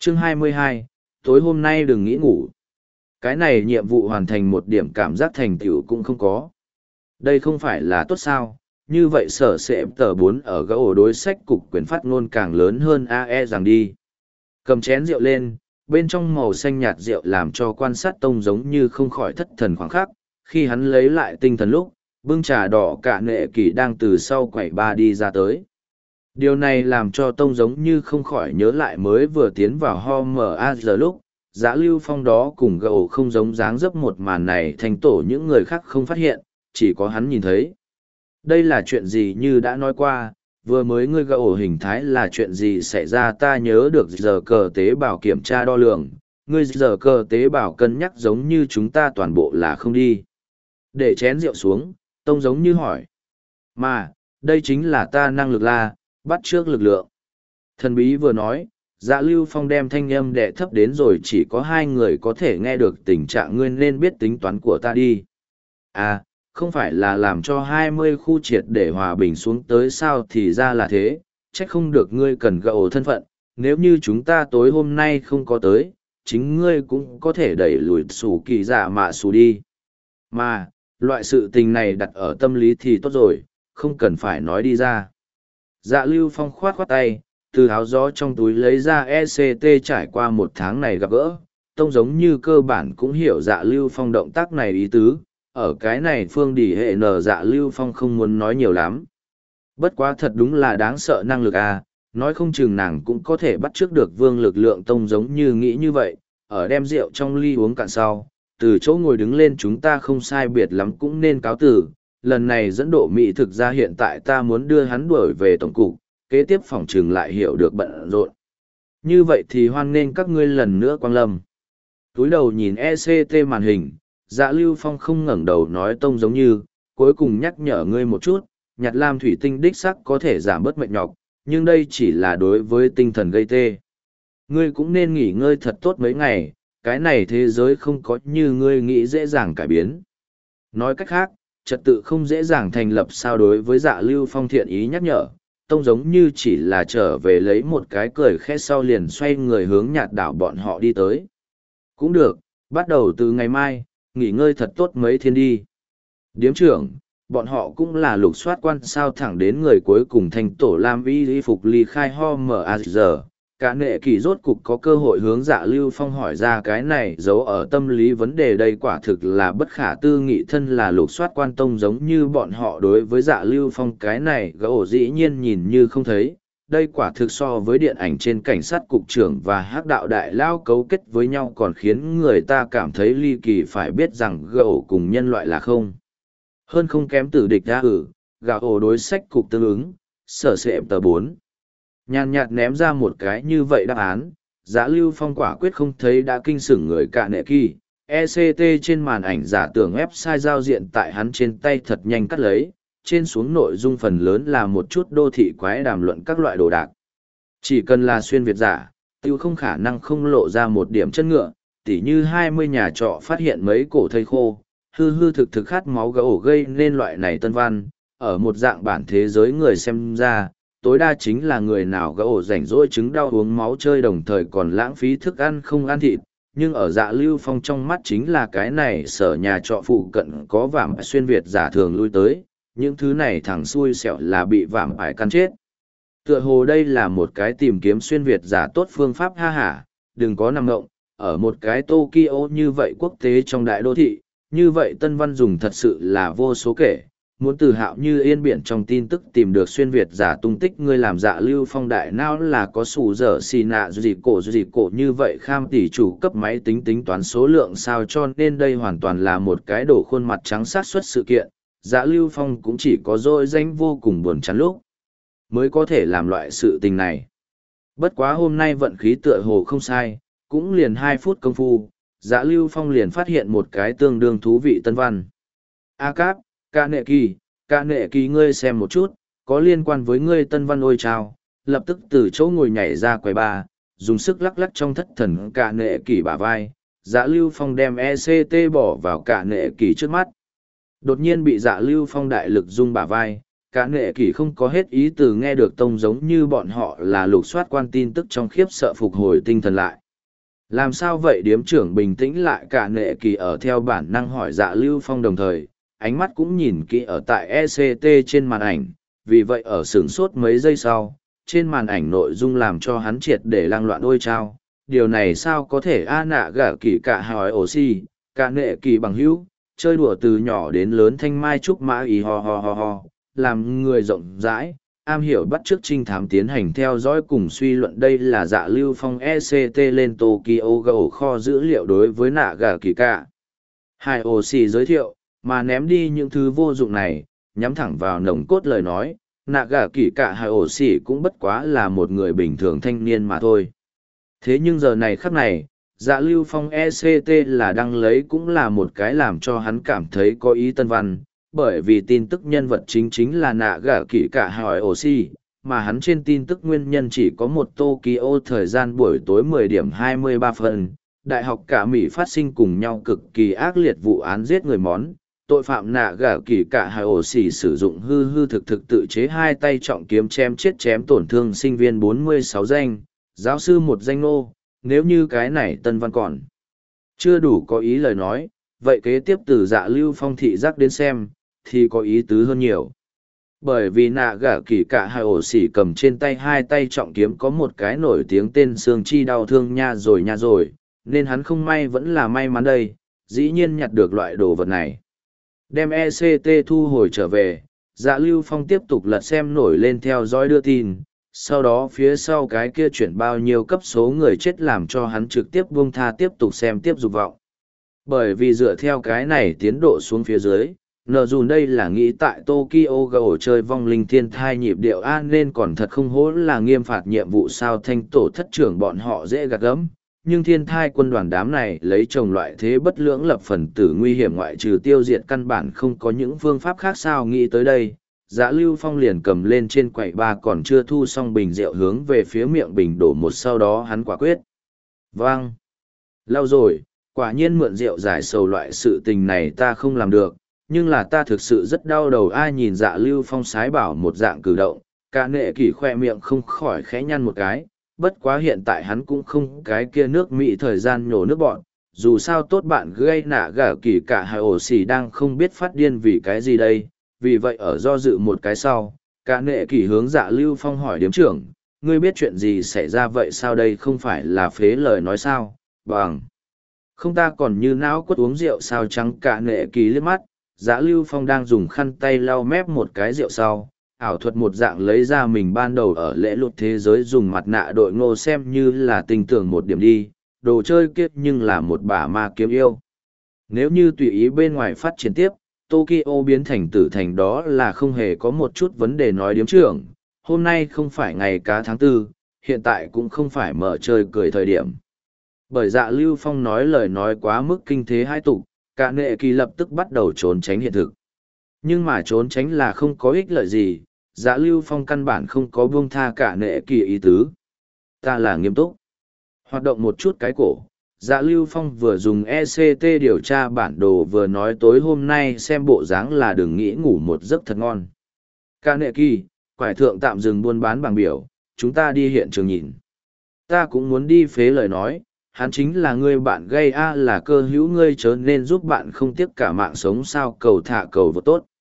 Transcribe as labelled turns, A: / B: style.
A: Chương 22, tối hôm nay đừng nghĩ ngủ. Cái này nhiệm vụ hoàn thành một điểm cảm giác thành tựu cũng không có. Đây không phải là tốt sao, như vậy sở sẽ tờ 4 ở gã ổ đối sách cục quyền phát ngôn càng lớn hơn AE rằng đi. Cầm chén rượu lên, bên trong màu xanh nhạt rượu làm cho quan sát tông giống như không khỏi thất thần khoảng khắc, khi hắn lấy lại tinh thần lúc, bưng trà đỏ cả nệ kỳ đang từ sau quầy ba đi ra tới. Điều này làm cho tông giống như không khỏi nhớ lại mới vừa tiến vào ho giờ lúc, Dã Lưu Phong đó cùng gậu không giống dáng dấp một màn này thành tổ những người khác không phát hiện, chỉ có hắn nhìn thấy. Đây là chuyện gì như đã nói qua, vừa mới ngươi gậu hình thái là chuyện gì xảy ra ta nhớ được giờ cờ tế bào kiểm tra đo lường, ngươi giờ cờ tế bào cân nhắc giống như chúng ta toàn bộ là không đi. Để chén rượu xuống, tông giống như hỏi. Mà, đây chính là ta năng lực là, bắt trước lực lượng. Thần bí vừa nói, Dạ Lưu Phong đem thanh âm đệ thấp đến rồi chỉ có hai người có thể nghe được tình trạng ngươi nên biết tính toán của ta đi. À, không phải là làm cho 20 khu triệt để hòa bình xuống tới sao thì ra là thế, trách không được ngươi cần gậu thân phận, nếu như chúng ta tối hôm nay không có tới, chính ngươi cũng có thể đẩy lùi sủ kỳ giả mạ sủ đi. Mà, loại sự tình này đặt ở tâm lý thì tốt rồi, không cần phải nói đi ra. Dạ Lưu Phong khoát khoát tay, từ áo gió trong túi lấy ra ECT trải qua một tháng này gặp gỡ, tông giống như cơ bản cũng hiểu Dạ Lưu Phong động tác này ý tứ, ở cái này phương đỉ hệ nở Dạ Lưu Phong không muốn nói nhiều lắm. Bất quá thật đúng là đáng sợ năng lực à, nói không chừng nàng cũng có thể bắt chước được vương lực lượng tông giống như nghĩ như vậy, ở đem rượu trong ly uống cạn sau, từ chỗ ngồi đứng lên chúng ta không sai biệt lắm cũng nên cáo từ. Lần này dẫn độ Mỹ thực ra hiện tại ta muốn đưa hắn đuổi về tổng cục, kế tiếp phòng trường lại hiểu được bận rộn. Như vậy thì hoan nghênh các ngươi lần nữa quang lâm. Túi đầu nhìn ECT màn hình, Dạ Lưu Phong không ngẩng đầu nói tông giống như, cuối cùng nhắc nhở ngươi một chút, nhặt lam thủy tinh đích sắc có thể giảm bớt mệt nhọc, nhưng đây chỉ là đối với tinh thần gây tê. Ngươi cũng nên nghỉ ngơi thật tốt mấy ngày, cái này thế giới không có như ngươi nghĩ dễ dàng cải biến. Nói cách khác, trật tự không dễ dàng thành lập sao đối với Dạ Lưu Phong thiện ý nhắc nhở, tông giống như chỉ là trở về lấy một cái cười khẽ sau liền xoay người hướng nhạt đảo bọn họ đi tới. Cũng được, bắt đầu từ ngày mai, nghỉ ngơi thật tốt mấy thiên đi. Điếm trưởng, bọn họ cũng là lục soát quan sao thẳng đến người cuối cùng thành tổ Lam y phục ly khai ho giờ. Cả nệ kỳ rốt cục có cơ hội hướng Dạ Lưu Phong hỏi ra cái này giấu ở tâm lý vấn đề đây quả thực là bất khả tư nghị thân là lục soát quan tông giống như bọn họ đối với Dạ Lưu Phong cái này gỗ dĩ nhiên nhìn như không thấy. Đây quả thực so với điện ảnh trên cảnh sát cục trưởng và hắc đạo đại lao cấu kết với nhau còn khiến người ta cảm thấy ly kỳ phải biết rằng gỗ cùng nhân loại là không. Hơn không kém tử địch ra gạo đối sách cục tương ứng, sở sệ tờ 4. Nhàn nhạt ném ra một cái như vậy đáp án, Dạ Lưu Phong quả quyết không thấy đã kinh sửng người cả nệ kỳ. ECT trên màn ảnh giả tưởng website giao diện tại hắn trên tay thật nhanh cắt lấy, trên xuống nội dung phần lớn là một chút đô thị quái đàm luận các loại đồ đạc. Chỉ cần là xuyên Việt giả, tiêu không khả năng không lộ ra một điểm chân ngựa, tỉ như 20 nhà trọ phát hiện mấy cổ thây khô, hư hư thực thực khát máu gấu gây nên loại này tân văn, ở một dạng bản thế giới người xem ra. Tối đa chính là người nào gỗ rảnh rỗi chứng đau uống máu chơi đồng thời còn lãng phí thức ăn không ăn thịt, nhưng ở Dạ Lưu Phong trong mắt chính là cái này sở nhà trọ phụ cận có vạm xuyên Việt giả thường lui tới, những thứ này thằng xui xẻo là bị vạm ải căn chết. Tựa hồ đây là một cái tìm kiếm xuyên Việt giả tốt phương pháp ha hả, đừng có nằm ngộng, ở một cái Tokyo như vậy quốc tế trong đại đô thị, như vậy tân văn dùng thật sự là vô số kể. Muốn từ hạo như yên biển trong tin tức tìm được xuyên Việt giả tung tích ngươi làm Dạ Lưu Phong đại não là có sủ dở xì nạ gì cổ như vậy kham tỷ chủ cấp máy tính tính toán số lượng sao cho nên đây hoàn toàn là một cái đổ khuôn mặt trắng sát xuất sự kiện. Dạ Lưu Phong cũng chỉ có dỗi danh vô cùng buồn chán lúc mới có thể làm loại sự tình này. Bất quá hôm nay vận khí tựa hồ không sai, cũng liền 2 phút công phu, Dạ Lưu Phong liền phát hiện một cái tương đương thú vị tân văn. A Cáp, Cả nệ kỳ ngươi xem một chút, có liên quan với ngươi tân văn ôi chào, lập tức từ chỗ ngồi nhảy ra quầy ba, dùng sức lắc lắc trong thất thần cả nệ kỳ bả vai, Dạ Lưu Phong đem ECT bỏ vào cả nệ kỳ trước mắt. Đột nhiên bị Dạ Lưu Phong đại lực rung bả vai, Cả nghệ kỷ không có hết ý từ nghe được tông giống như bọn họ là lục soát quan tin tức trong khiếp sợ phục hồi tinh thần lại. Làm sao vậy? Điếm trưởng bình tĩnh lại. Cả nghệ kỳ ở theo bản năng hỏi Dạ Lưu Phong, đồng thời ánh mắt cũng nhìn kỹ ở tại ECT trên màn ảnh, vì vậy ở sửng sốt mấy giây sau, trên màn ảnh nội dung làm cho hắn triệt để lăng loạn ôi trao. Điều này sao có thể? A nạ gả kỳ cả hỏi oxy, cả nghệ kỳ bằng hữu, chơi đùa từ nhỏ đến lớn thanh mai trúc mã ý ho ho ho ho, làm người rộng rãi, am hiểu bắt chước trinh thám tiến hành theo dõi cùng suy luận. Đây là Dạ Lưu Phong ECT lên Tokyo gầu kho dữ liệu đối với nạ gà kỳ cả. Hai oxy giới thiệu, mà ném đi những thứ vô dụng này, nhắm thẳng vào nồng cốt lời nói, nạ gà kỳ cả hai oxy cũng bất quá là một người bình thường thanh niên mà thôi. Thế nhưng giờ này khắc này, Dạ Lưu Phong ECT là đăng lấy cũng là một cái làm cho hắn cảm thấy có ý tân văn, bởi vì tin tức nhân vật chính là nạ gả kỹ cả hỏi oxy, mà hắn trên tin tức nguyên nhân chỉ có một Tokyo thời gian buổi tối 10 điểm 23 phân. Đại học cả Mỹ phát sinh cùng nhau cực kỳ ác liệt vụ án giết người món, tội phạm nạ gả kỹ cả hai oxy sử dụng hư thực tự chế hai tay trọng kiếm chém chết chém tổn thương sinh viên 46 danh, giáo sư một danh nô. Nếu như cái này tân văn còn chưa đủ có ý lời nói, vậy kế tiếp từ Dạ Lưu Phong thị giác đến xem, thì có ý tứ hơn nhiều. Bởi vì nạ gả kỳ cả hai ổ xỉ cầm trên tay hai tay trọng kiếm có một cái nổi tiếng tên xương chi đau thương nha rồi, nên hắn không may vẫn là may mắn đây, dĩ nhiên nhặt được loại đồ vật này. Đem ECT thu hồi trở về, Dạ Lưu Phong tiếp tục lật xem nổi lên theo dõi đưa tin, sau đó phía sau cái kia chuyển bao nhiêu cấp số người chết làm cho hắn trực tiếp buông tha tiếp tục xem tiếp dục vọng. Bởi vì dựa theo cái này tiến độ xuống phía dưới, nờ dùn đây là nghĩ tại Tokyo gầu chơi vong linh thiên thai nhịp điệu A nên còn thật không hố là nghiêm phạt nhiệm vụ sao thanh tổ thất trưởng bọn họ dễ gạt gẫm. Nhưng thiên thai quân đoàn đám này lấy chồng loại thế bất lưỡng lập phần tử nguy hiểm ngoại trừ tiêu diệt căn bản không có những phương pháp khác sao. Nghĩ tới đây, Dạ Lưu Phong liền cầm lên trên quầy ba còn chưa thu xong bình rượu hướng về phía miệng bình đổ một, sau đó hắn quả quyết. Vâng. Lâu rồi, quả nhiên mượn rượu giải sầu loại sự tình này ta không làm được, nhưng là ta thực sự rất đau đầu. Ai nhìn Dạ Lưu Phong sái bảo một dạng cử động, cả nệ kỷ khoe miệng không khỏi khẽ nhăn một cái, bất quá hiện tại hắn cũng không cái kia nước Mỹ thời gian nhổ nước bọn, dù sao tốt bạn gây nạ gả kỷ cả hai ổ xỉ đang không biết phát điên vì cái gì đây. Vì vậy ở do dự một cái sau, cả nệ kỷ hướng Dạ Lưu Phong hỏi điếm trưởng, ngươi biết chuyện gì xảy ra vậy sao? Đây không phải là phế lời nói sao? Bằng không ta còn như não quất uống rượu sao trắng. Cả nệ kỷ liếc mắt, Dạ Lưu Phong đang dùng khăn tay lau mép một cái rượu sau, ảo thuật một dạng lấy ra mình ban đầu ở lễ lụt thế giới dùng mặt nạ đội ngô xem như là tình tưởng một điểm đi, đồ chơi kiếp nhưng là một bả ma kiếm yêu. Nếu như tùy ý bên ngoài phát triển tiếp, Tokyo biến thành tử thành đó là không hề có một chút vấn đề. Nói điếm trưởng, hôm nay không phải ngày cá tháng 4, hiện tại cũng không phải mở chơi cười thời điểm. Bởi Dạ Lưu Phong nói lời nói quá mức kinh thế hai tục, cả nệ kỳ lập tức bắt đầu trốn tránh hiện thực. Nhưng mà trốn tránh là không có ích lợi gì, Dạ Lưu Phong căn bản không có buông tha cả nệ kỳ ý tứ. Ta là nghiêm túc. Hoạt động một chút cái cổ, Dạ Lưu Phong vừa dùng ECT điều tra bản đồ vừa nói tối hôm nay xem bộ dáng là đừng nghĩ ngủ một giấc thật ngon. Cả nệ kỳ, quải thượng tạm dừng buôn bán bảng biểu, chúng ta đi hiện trường nhìn. Ta cũng muốn đi phế lời nói, hắn chính là ngươi bạn gây a là cơ hữu ngươi chớ nên giúp bạn không tiếc cả mạng sống sao. Cầu thả cầu vô tốt.